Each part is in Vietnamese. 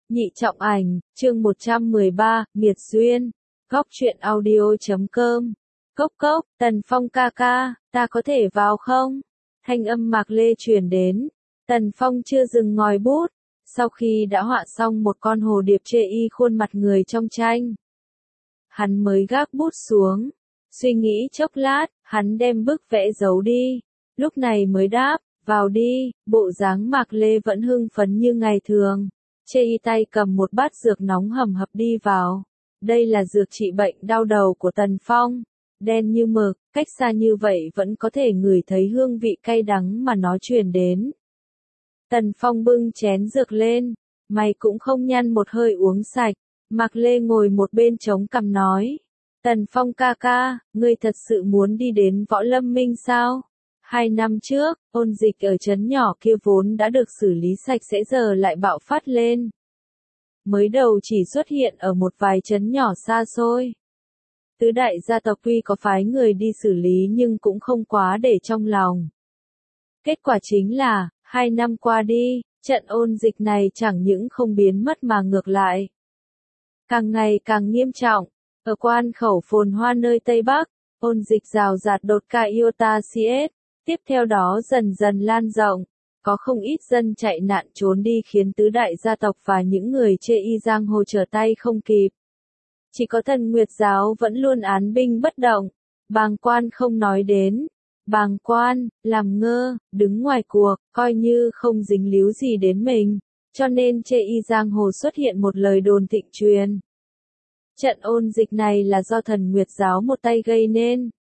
Nhị Trọng Ảnh, chương 113, Miệt Duyên, Góc truyện audio.com. Cốc cốc, Tần Phong ca ca, ta có thể vào không? Thanh âm Mạc Lê truyền đến. Tần Phong chưa dừng ngòi bút, sau khi đã họa xong một con hồ điệp chê y khuôn mặt người trong tranh. Hắn mới gác bút xuống, suy nghĩ chốc lát, hắn đem bức vẽ giấu đi, lúc này mới đáp, vào đi. Bộ dáng Mạc Lê vẫn hưng phấn như ngày thường. Chê y tay cầm một bát dược nóng hầm hập đi vào. Đây là dược trị bệnh đau đầu của Tần Phong. Đen như mực, cách xa như vậy vẫn có thể ngửi thấy hương vị cay đắng mà nó truyền đến. Tần Phong bưng chén dược lên, mày cũng không nhăn một hơi uống sạch. Mạc Lê ngồi một bên chống cằm nói. Tần Phong ca ca, ngươi thật sự muốn đi đến Võ Lâm Minh sao? 2 năm trước, ôn dịch ở trấn nhỏ kia vốn đã được xử lý sạch sẽ giờ lại bạo phát lên. Mới đầu chỉ xuất hiện ở một vài trấn nhỏ xa xôi. Tứ đại gia tộc tuy có phái người đi xử lý nhưng cũng không quá để trong lòng. Kết quả chính là, 2 năm qua đi, trận ôn dịch này chẳng những không biến mất mà ngược lại. Càng ngày càng nghiêm trọng, ở quan khẩu phồn hoa nơi Tây Bắc, ôn dịch rào rạt đột ca iota CS. Tiếp theo đó dần dần lan rộng, có không ít dân chạy nạn trốn đi khiến tứ đại gia tộc và những người chê y giang hồ trở tay không kịp. Chỉ có Thần Nguyệt giáo vẫn luôn án binh bất động, bàng quan không nói đến. Bàng quan, làm ngơ, đứng ngoài cuộc, coi như không dính líu gì đến mình, cho nên chê y giang hồ xuất hiện một lời đồn thịnh truyền. Trận ôn dịch này là do Thần Nguyệt giáo một tay gây nên.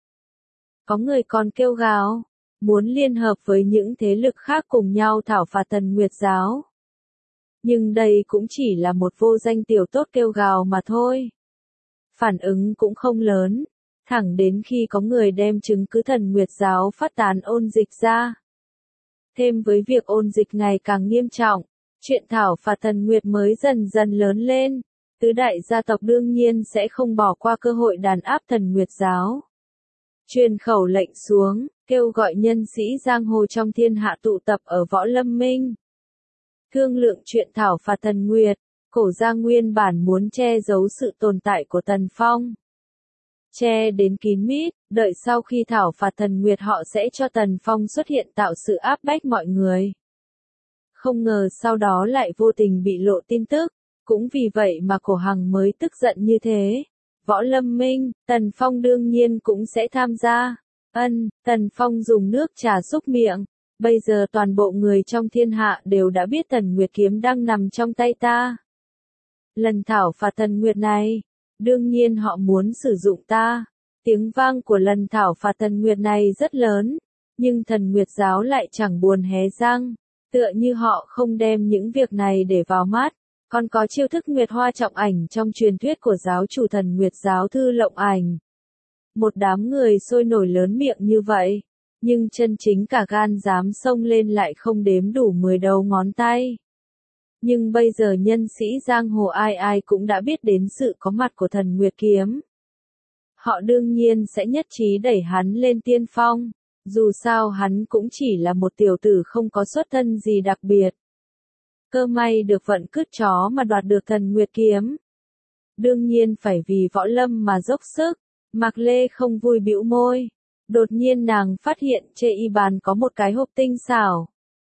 Có người còn kêu gào, muốn liên hợp với những thế lực khác cùng nhau thảo phạt Thần Nguyệt giáo. Nhưng đây cũng chỉ là một vô danh tiểu tốt kêu gào mà thôi. Phản ứng cũng không lớn, thẳng đến khi có người đem chứng cứ Thần Nguyệt giáo phát tán ôn dịch ra. Thêm với việc ôn dịch ngày càng nghiêm trọng, chuyện thảo phạt Thần Nguyệt mới dần dần lớn lên, tứ đại gia tộc đương nhiên sẽ không bỏ qua cơ hội đàn áp Thần Nguyệt giáo. Truyền khẩu lệnh xuống, kêu gọi nhân sĩ giang hồ trong thiên hạ tụ tập ở Võ Lâm Minh. Thương lượng chuyện thảo phạt Thần Nguyệt, Cổ gia nguyên bản muốn che giấu sự tồn tại của Tần Phong. Che đến kín mít, đợi sau khi thảo phạt Thần Nguyệt họ sẽ cho Tần Phong xuất hiện tạo sự áp bách mọi người. Không ngờ sau đó lại vô tình bị lộ tin tức, cũng vì vậy mà Cổ Hằng mới tức giận như thế. Võ Lâm Minh, Tần Phong đương nhiên cũng sẽ tham gia. Tần Phong dùng nước trà xúc miệng. Bây giờ toàn bộ người trong thiên hạ đều đã biết Thần Nguyệt kiếm đang nằm trong tay ta. Lần thảo phạt Thần Nguyệt này, đương nhiên họ muốn sử dụng ta. Tiếng vang của lần thảo phạt Thần Nguyệt này rất lớn, nhưng Thần Nguyệt giáo lại chẳng buồn hé răng, tựa như họ không đem những việc này để vào mắt. Còn có chiêu thức Nguyệt Hoa Trọng Ảnh trong truyền thuyết của giáo chủ Thần Nguyệt giáo Thư Lộng Ảnh. Một đám người sôi nổi lớn miệng như vậy, nhưng chân chính cả gan dám xông lên lại không đếm đủ 10 đầu ngón tay. Nhưng bây giờ nhân sĩ giang hồ ai ai cũng đã biết đến sự có mặt của Thần Nguyệt kiếm. Họ đương nhiên sẽ nhất trí đẩy hắn lên tiên phong, dù sao hắn cũng chỉ là một tiểu tử không có xuất thân gì đặc biệt. Cơ may được vận cứt chó mà đoạt được Thần Nguyệt kiếm. Đương nhiên phải vì Võ Lâm mà dốc sức. Mạc Lê không vui bĩu môi. Đột nhiên nàng phát hiện chê y bàn có một cái hộp tinh xảo.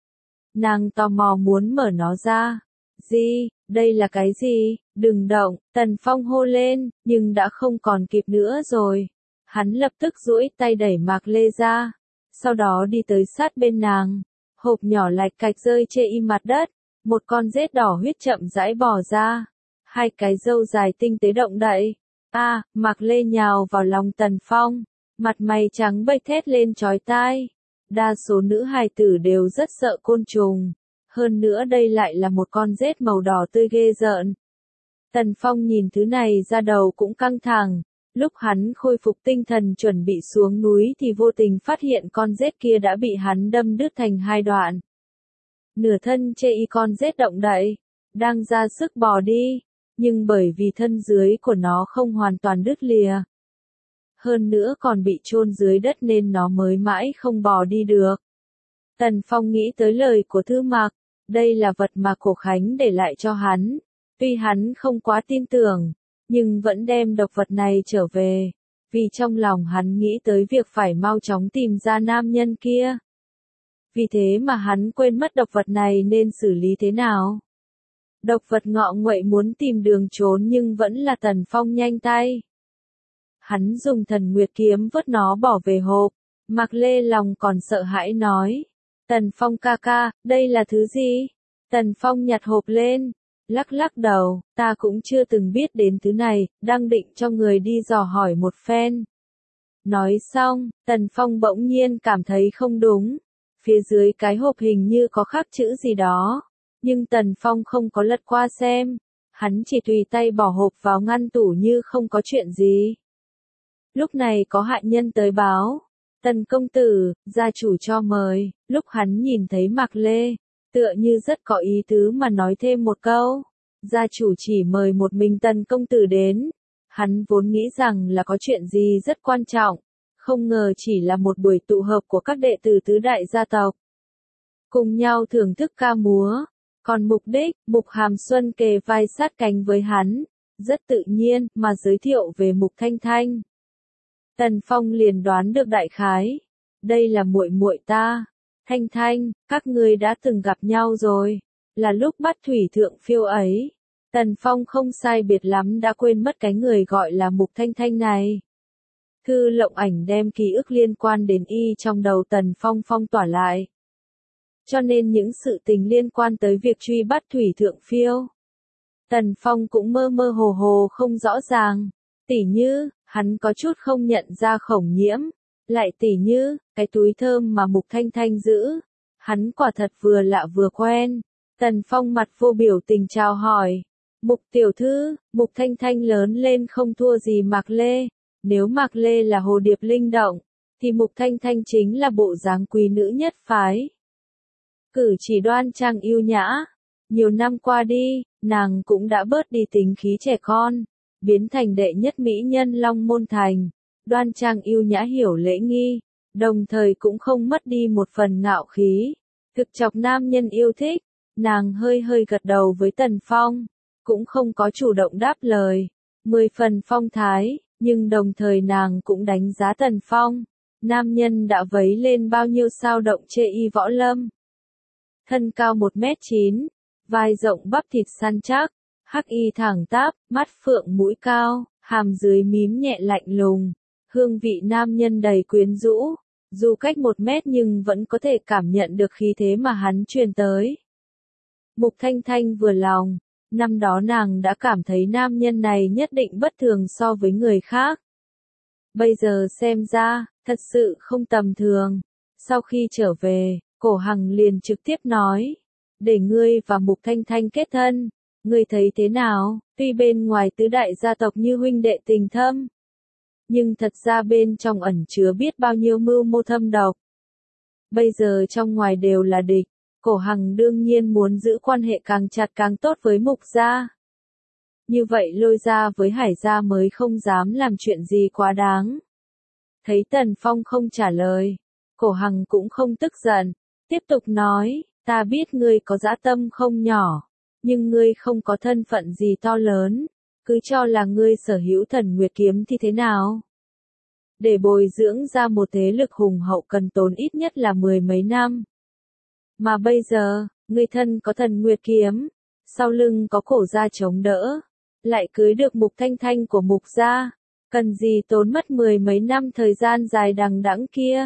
Nàng tò mò muốn mở nó ra. Gì, đây là cái gì? Đừng động, Tần Phong hô lên, nhưng đã không còn kịp nữa rồi. Hắn lập tức duỗi tay đẩy Mạc Lê ra. Sau đó đi tới sát bên nàng. Hộp nhỏ lạch cạch rơi chê y mặt đất. Một con rết đỏ huyết chậm rãi bò ra. 2 cái râu dài tinh tế động đậy. Mạc Lê nhào vào lòng Tần Phong. Mặt mày trắng bệch thét lên chói tai. Đa số nữ hài tử đều rất sợ côn trùng. Hơn nữa đây lại là một con rết màu đỏ tươi ghê rợn. Tần Phong nhìn thứ này ra đầu cũng căng thẳng. Lúc hắn khôi phục tinh thần chuẩn bị xuống núi thì vô tình phát hiện con rết kia đã bị hắn đâm đứt thành 2 đoạn. Nửa thân chê y con rết động đậy, đang ra sức bò đi, nhưng bởi vì thân dưới của nó không hoàn toàn đứt lìa. Hơn nữa còn bị chôn dưới đất nên nó mới mãi không bò đi được. Tần Phong nghĩ tới lời của Thư Mạc, đây là vật mà Cổ Khánh để lại cho hắn. Tuy hắn không quá tin tưởng, nhưng vẫn đem độc vật này trở về, vì trong lòng hắn nghĩ tới việc phải mau chóng tìm ra nam nhân kia. Vì thế mà hắn quên mất độc vật này nên xử lý thế nào. Độc vật ngọ nguậy muốn tìm đường trốn nhưng vẫn là Tần Phong nhanh tay. Hắn dùng thần nguyệt kiếm vớt nó bỏ về hộp, Mạc Lê lòng còn sợ hãi nói. Tần Phong ca ca, đây là thứ gì? Tần Phong nhặt hộp lên, lắc lắc đầu, ta cũng chưa từng biết đến thứ này, đang định cho người đi dò hỏi một phen. Nói xong, Tần Phong bỗng nhiên cảm thấy không đúng. Phía dưới cái hộp hình như có khắc chữ gì đó. Nhưng Tần Phong không có lật qua xem. Hắn chỉ tùy tay bỏ hộp vào ngăn tủ như không có chuyện gì. Lúc này có hạ nhân tới báo. Tần công tử, gia chủ cho mời. Lúc hắn nhìn thấy Mạc Lê, tựa như rất có ý tứ mà nói thêm một câu. Gia chủ chỉ mời một mình Tần công tử đến. Hắn vốn nghĩ rằng là có chuyện gì rất quan trọng. Không ngờ chỉ là một buổi tụ họp của các đệ tử tứ đại gia tộc. Cùng nhau thưởng thức ca múa. Còn mục đích, Mục Hàm Xuân kề vai sát cánh với hắn. Rất tự nhiên mà giới thiệu về Mục Thanh Thanh. Tần Phong liền đoán được đại khái. Đây là muội muội ta. Thanh Thanh, các ngươi đã từng gặp nhau rồi. Là lúc bắt thủy thượng phiêu ấy. Tần Phong không sai biệt lắm đã quên mất cái người gọi là Mục Thanh Thanh này. Thư Lộng Ảnh đem ký ức liên quan đến y trong đầu Tần Phong phong tỏa lại. Cho nên những sự tình liên quan tới việc truy bắt thủy thượng phiêu. Tần Phong cũng mơ mơ hồ hồ không rõ ràng. Tỉ như, hắn có chút không nhận ra Khổng Nhiễm. Lại tỉ như, cái túi thơm mà Mục Thanh Thanh giữ. Hắn quả thật vừa lạ vừa quen. Tần Phong mặt vô biểu tình chào hỏi. Mục tiểu thư, Mục Thanh Thanh lớn lên không thua gì Mạc Lê. Nếu Mạc Lê là hồ điệp linh động, thì Mục Thanh Thanh chính là bộ dáng quý nữ nhất phái. Cử chỉ đoan trang yêu nhã. Nhiều năm qua đi, nàng cũng đã bớt đi tính khí trẻ con, biến thành đệ nhất mỹ nhân Long Môn Thành. Đoan trang yêu nhã hiểu lễ nghi, đồng thời cũng không mất đi một phần ngạo khí. Thực chọc nam nhân yêu thích, nàng hơi hơi gật đầu với Tần Phong, cũng không có chủ động đáp lời. 10 phần phong thái, nhưng đồng thời nàng cũng đánh giá Tần Phong. Nam nhân đã vấy lên bao nhiêu sao động chê y võ lâm. Thân cao 1m9, vai rộng bắp thịt săn chắc, hắc y thẳng tắp, mắt phượng mũi cao, hàm dưới mím nhẹ lạnh lùng. Hương vị nam nhân đầy quyến rũ, dù cách 1 mét nhưng vẫn có thể cảm nhận được khí thế mà hắn truyền tới. Mục Thanh Thanh vừa lòng, năm đó nàng đã cảm thấy nam nhân này nhất định bất thường so với người khác. Bây giờ xem ra, thật sự không tầm thường. Sau khi trở về, Cổ Hằng liền trực tiếp nói, để ngươi và Mục Thanh Thanh kết thân, ngươi thấy thế nào? Tuy bên ngoài tứ đại gia tộc như huynh đệ tình thâm, nhưng thật ra bên trong ẩn chứa biết bao nhiêu mưu mô thâm độc. Bây giờ trong ngoài đều là địch, Cổ Hằng đương nhiên muốn giữ quan hệ càng chặt càng tốt với Mục gia. Như vậy Lôi gia với Hải gia mới không dám làm chuyện gì quá đáng. Thấy Tần Phong không trả lời, Cổ Hằng cũng không tức giận, tiếp tục nói, ta biết ngươi có dã tâm không nhỏ, nhưng ngươi không có thân phận gì to lớn, cứ cho là ngươi sở hữu Thần Nguyệt kiếm thì thế nào? Để bồi dưỡng ra một thế lực hùng hậu cần tốn ít nhất là 10 mấy năm. Mà bây giờ, ngươi thân có Thần Nguyệt kiếm, sau lưng có Cổ gia chống đỡ, lại cưới được Mục Thanh Thanh của Mục gia, cần gì tốn mất 10 mấy năm thời gian dài đằng đẵng kia.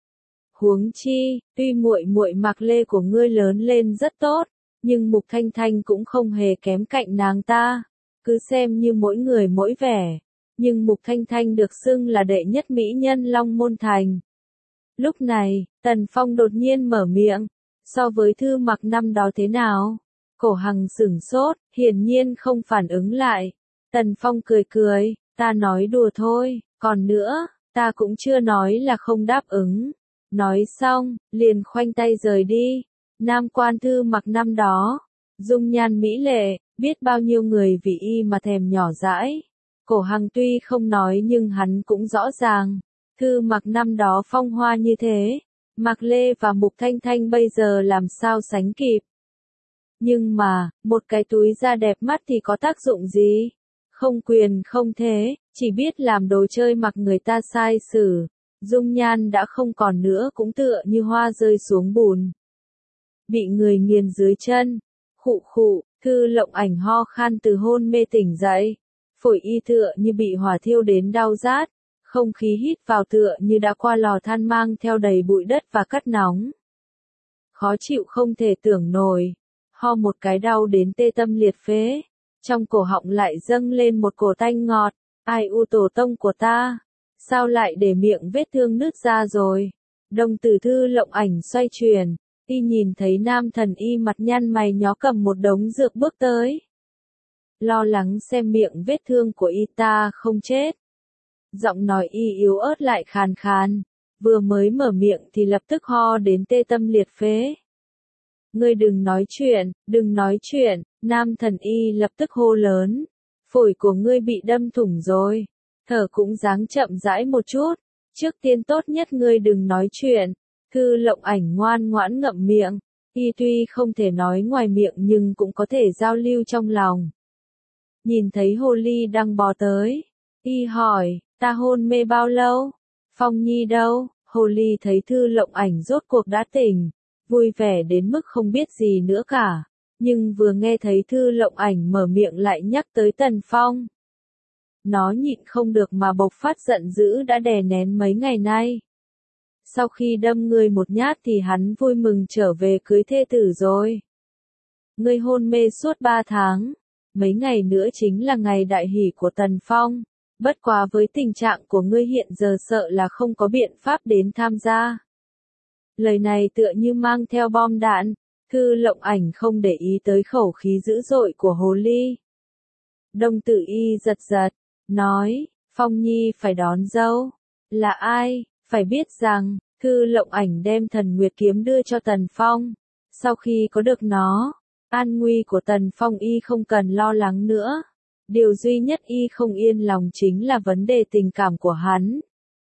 Huống chi, tuy muội muội Mạc Lê của ngươi lớn lên rất tốt, nhưng Mục Thanh Thanh cũng không hề kém cạnh nàng ta, cứ xem như mỗi người mỗi vẻ, nhưng Mục Thanh Thanh được xưng là đệ nhất mỹ nhân Long Môn Thành. Lúc này, Tần Phong đột nhiên mở miệng, so với Thư Mặc năm đó thế nào? Cổ Hằng sửng sốt, hiển nhiên không phản ứng lại. Tần Phong cười cười, ta nói đùa thôi, còn nữa, ta cũng chưa nói là không đáp ứng. Nói xong, liền khoanh tay rời đi. Nam quan Thư Mặc năm đó, dung nhan mỹ lệ, biết bao nhiêu người vì y mà thèm nhỏ dãi. Cổ Hằng tuy không nói nhưng hắn cũng rõ ràng, Thư Mặc năm đó phong hoa như thế, Mạc Lê và Mục Thanh Thanh bây giờ làm sao sánh kịp. Nhưng mà, một cái túi da đẹp mắt thì có tác dụng gì? Không quyền không thế, chỉ biết làm đồ chơi mặc người ta sai xử. Dung nhan đã không còn nữa cũng tựa như hoa rơi xuống bùn. Bị người nghiền dưới chân. Khụ khụ, Thư Lộng Ảnh ho khan từ hôn mê tỉnh dậy. Phổi y tựa như bị hỏa thiêu đến đau rát. Không khí hít vào tựa như đã qua lò than mang theo đầy bụi đất và cát nóng. Khó chịu không thể tưởng nổi. Ho một cái đau đến tê tâm liệt phế. Trong cổ họng lại dâng lên một cổ tanh ngọt. Ai u tổ tông của ta? Sao lại để miệng vết thương nứt ra rồi? Đồng tử Thư Lộng Ảnh xoay chuyển. Y nhìn thấy nam thần y mặt nhăn mày nhó cầm một đống dược bước tới. Lo lắng xem miệng vết thương của y ta không chết. Giọng nói y yếu ớt lại khàn khàn. Vừa mới mở miệng thì lập tức ho đến tê tâm liệt phế. Ngươi đừng nói chuyện, đừng nói chuyện, nam thần y lập tức hô lớn. Phổi của ngươi bị đâm thủng rồi. Thở cũng dáng chậm rãi một chút. Trước tiên tốt nhất ngươi đừng nói chuyện. Thư Lộng Ảnh ngoan ngoãn ngậm miệng. Y tuy không thể nói ngoài miệng nhưng cũng có thể giao lưu trong lòng. Nhìn thấy Hồ Ly đang bò tới. Y hỏi, ta hôn mê bao lâu? Phong Nhi đâu? Hồ Ly thấy Thư Lộng Ảnh rốt cuộc đã tỉnh. Vui vẻ đến mức không biết gì nữa cả. Nhưng vừa nghe thấy Thư Lộng Ảnh mở miệng lại nhắc tới Tần Phong. Nó nhịn không được mà bộc phát giận dữ đã đè nén mấy ngày nay. Sau khi đâm ngươi một nhát thì hắn vui mừng trở về cưới thê tử rồi. Ngươi hôn mê suốt 3 tháng. Mấy ngày nữa chính là ngày đại hỷ của Tần Phong. Bất quá với tình trạng của ngươi hiện giờ sợ là không có biện pháp đến tham gia. Lời này tựa như mang theo bom đạn. Thư Lộng Ảnh không để ý tới khẩu khí dữ dội của Hồ Ly. Đồng tử y giật giật. Nói, Phong Nhi phải đón dâu. Là ai? Phải biết rằng, Thư Lộng Ảnh đem Thần Nguyệt Kiếm đưa cho Tần Phong. Sau khi có được nó, an nguy của Tần Phong y không cần lo lắng nữa. Điều duy nhất y không yên lòng chính là vấn đề tình cảm của hắn.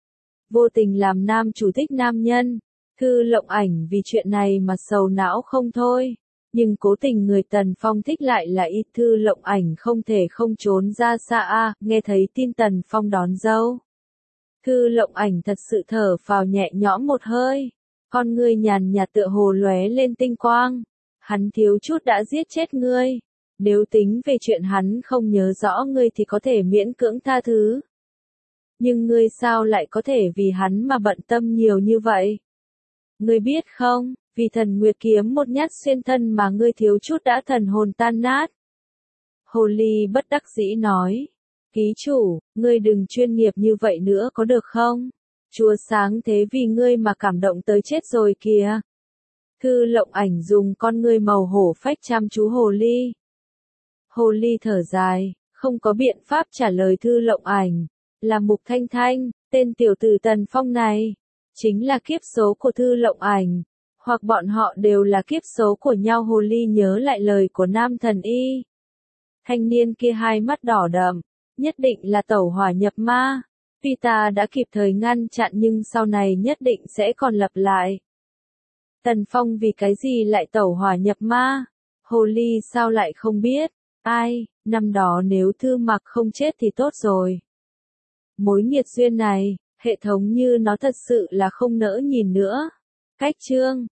Vô tình làm nam chủ thích nam nhân. Thư Lộng Ảnh vì chuyện này mà sầu não không thôi. Nhưng cố tình người Tần Phong thích lại là y. Thư Lộng Ảnh không thể không trốn ra xa nghe thấy tin Tần Phong đón dâu. Thư Lộng Ảnh thật sự thở phào nhẹ nhõm một hơi. Con ngươi nhàn nhạt tựa hồ lóe lên tinh quang. Hắn thiếu chút đã giết chết ngươi. Nếu tính về chuyện hắn không nhớ rõ ngươi thì có thể miễn cưỡng tha thứ. Nhưng ngươi sao lại có thể vì hắn mà bận tâm nhiều như vậy? Ngươi biết không, vì Thần Nguyệt Kiếm một nhát xuyên thân mà ngươi thiếu chút đã thần hồn tan nát. Hồ Ly bất đắc dĩ nói. Ký chủ, ngươi đừng chuyên nghiệp như vậy nữa có được không? Chúa sáng thế vì ngươi mà cảm động tới chết rồi kìa. Thư Lộng Ảnh dùng con ngươi màu hổ phách chăm chú Hồ Ly. Hồ Ly thở dài, không có biện pháp trả lời Thư Lộng Ảnh. Là Mục Thanh Thanh, tên tiểu tử Tần Phong này. Chính là kiếp số của Thư Lộng Ảnh. Hoặc bọn họ đều là kiếp số của nhau. Hồ Ly nhớ lại lời của nam thần y. Thanh niên kia hai mắt đỏ đậm. Nhất định là tẩu hỏa nhập ma. Tuy ta đã kịp thời ngăn chặn nhưng sau này nhất định sẽ còn lặp lại. Tần Phong vì cái gì lại tẩu hỏa nhập ma? Hồ Ly sao lại không biết? Ai, năm đó nếu Thư Mặc không chết thì tốt rồi. Mối nghiệt duyên này, hệ thống như nó thật sự là không nỡ nhìn nữa. Cách chương